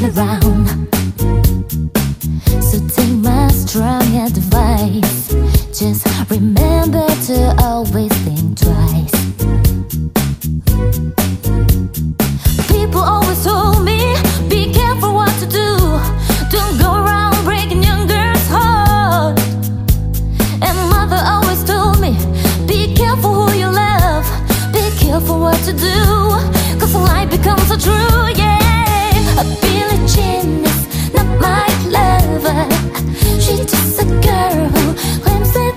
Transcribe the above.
around. So take my strong advice. Just remember to always think twice. People always told me, be careful what to do. Don't go around breaking young girls' heart. And mother always told me, be careful who you love, be careful what to do, 'cause life becomes so true, yeah. Billie Jean is not my lover. She's just a girl who claims that